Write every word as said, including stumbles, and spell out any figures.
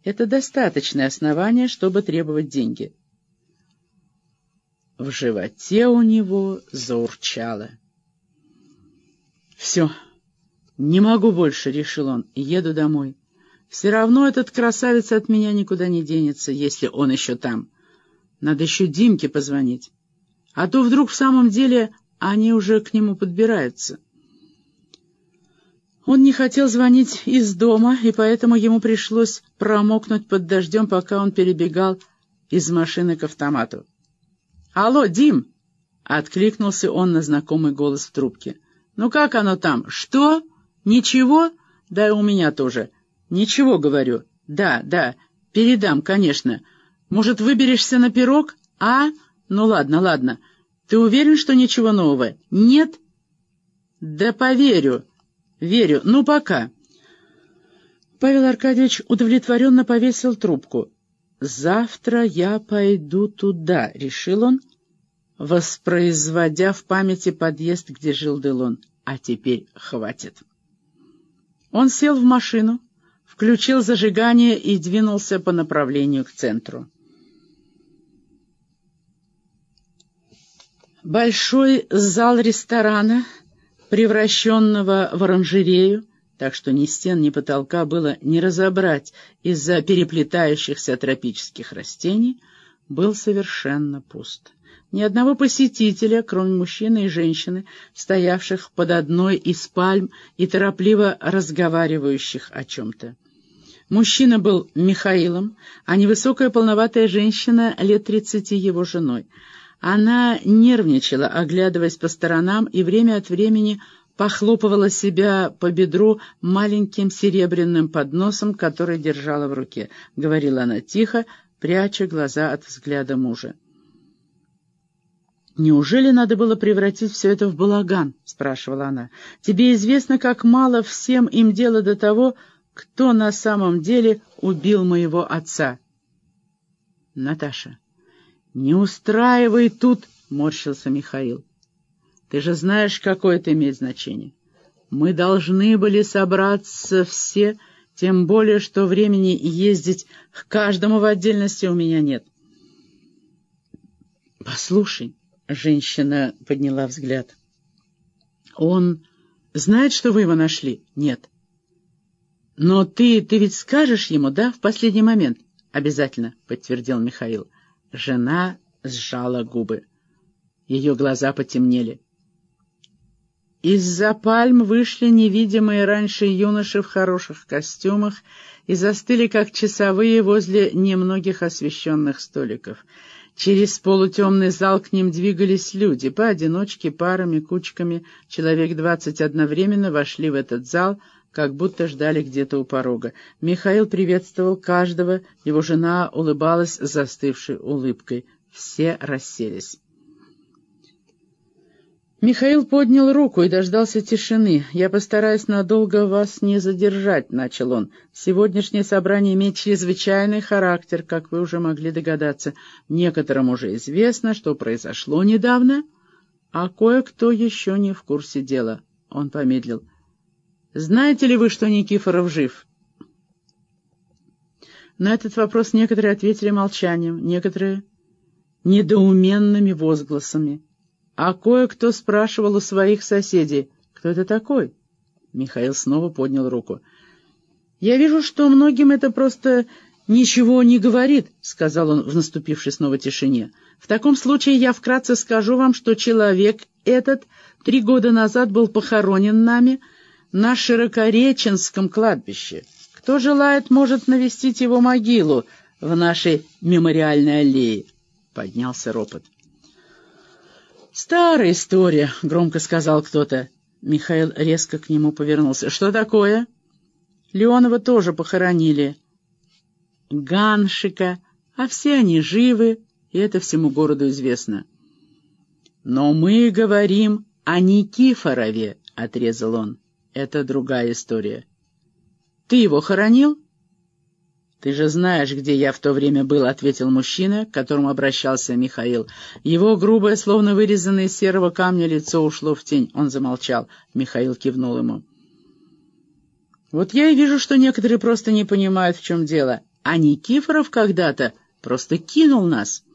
Это достаточное основание, чтобы требовать деньги. В животе у него заурчало. «Все, не могу больше», — решил он, — «еду домой. Все равно этот красавец от меня никуда не денется, если он еще там. Надо еще Димке позвонить. А то вдруг в самом деле они уже к нему подбираются». Он не хотел звонить из дома, и поэтому ему пришлось промокнуть под дождем, пока он перебегал из машины к автомату. «Алло, Дим!» — откликнулся он на знакомый голос в трубке. «Ну как оно там? Что? Ничего? Да и у меня тоже. Ничего, говорю. Да, да, передам, конечно. Может, выберешься на пирог? А? Ну ладно, ладно. Ты уверен, что ничего нового? Нет? Да поверю. Верю. Ну, пока». Павел Аркадьевич удовлетворенно повесил трубку. «Завтра я пойду туда», — решил он, воспроизводя в памяти подъезд, где жил Делон. «А теперь хватит». Он сел в машину, включил зажигание и двинулся по направлению к центру. Большой зал ресторана, превращенного в оранжерею, так что ни стен, ни потолка было не разобрать из-за переплетающихся тропических растений, был совершенно пуст. Ни одного посетителя, кроме мужчины и женщины, стоявших под одной из пальм и торопливо разговаривающих о чем-то. Мужчина был Михаилом, а невысокая полноватая женщина лет тридцати его женой. Она нервничала, оглядываясь по сторонам, и время от времени похлопывала себя по бедру маленьким серебряным подносом, который держала в руке. Говорила она тихо, пряча глаза от взгляда мужа. «Неужели надо было превратить все это в балаган?» — спрашивала она. «Тебе известно, как мало всем им дела до того, кто на самом деле убил моего отца». «Наташа, не устраивай тут!» — морщился Михаил. «Ты же знаешь, какое это имеет значение. Мы должны были собраться все, тем более, что времени ездить к каждому в отдельности у меня нет». «Послушай», — женщина подняла взгляд, — «он знает, что вы его нашли?» «Нет». «Но ты, ты ведь скажешь ему, да, в последний момент?» «Обязательно», — подтвердил Михаил. Жена сжала губы. Ее глаза потемнели. Из-за пальм вышли невидимые раньше юноши в хороших костюмах и застыли, как часовые, возле немногих освещенных столиков. Через полутемный зал к ним двигались люди. Поодиночке, парами, кучками, человек двадцать одновременно вошли в этот зал, как будто ждали где-то у порога. Михаил приветствовал каждого, его жена улыбалась застывшей улыбкой. Все расселись. Михаил поднял руку и дождался тишины. «Я постараюсь надолго вас не задержать», — начал он. «Сегодняшнее собрание имеет чрезвычайный характер, как вы уже могли догадаться. Некоторым уже известно, что произошло недавно, а кое-кто еще не в курсе дела». Он помедлил. «Знаете ли вы, что Никифоров жив?» На этот вопрос некоторые ответили молчанием, некоторые — недоуменными возгласами. А кое-кто спрашивал у своих соседей: «Кто это такой?» Михаил снова поднял руку. «Я вижу, что многим это просто ничего не говорит», — сказал он в наступившей снова тишине. «В таком случае я вкратце скажу вам, что человек этот три года назад был похоронен нами на Широкореченском кладбище. Кто желает, может навестить его могилу в нашей мемориальной аллее». Поднялся ропот. «Старая история», — громко сказал кто-то. Михаил резко к нему повернулся. «Что такое?» «Леонова тоже похоронили. Ганшика, а все они живы, и это всему городу известно». «Но мы говорим о Никифорове», — отрезал он. «Это другая история». «Ты его хоронил?» «Ты же знаешь, где я в то время был», — ответил мужчина, к которому обращался Михаил. Его грубое, словно вырезанное из серого камня, лицо ушло в тень. Он замолчал. Михаил кивнул ему. «Вот я и вижу, что некоторые просто не понимают, в чем дело. А Никифоров когда-то просто кинул нас.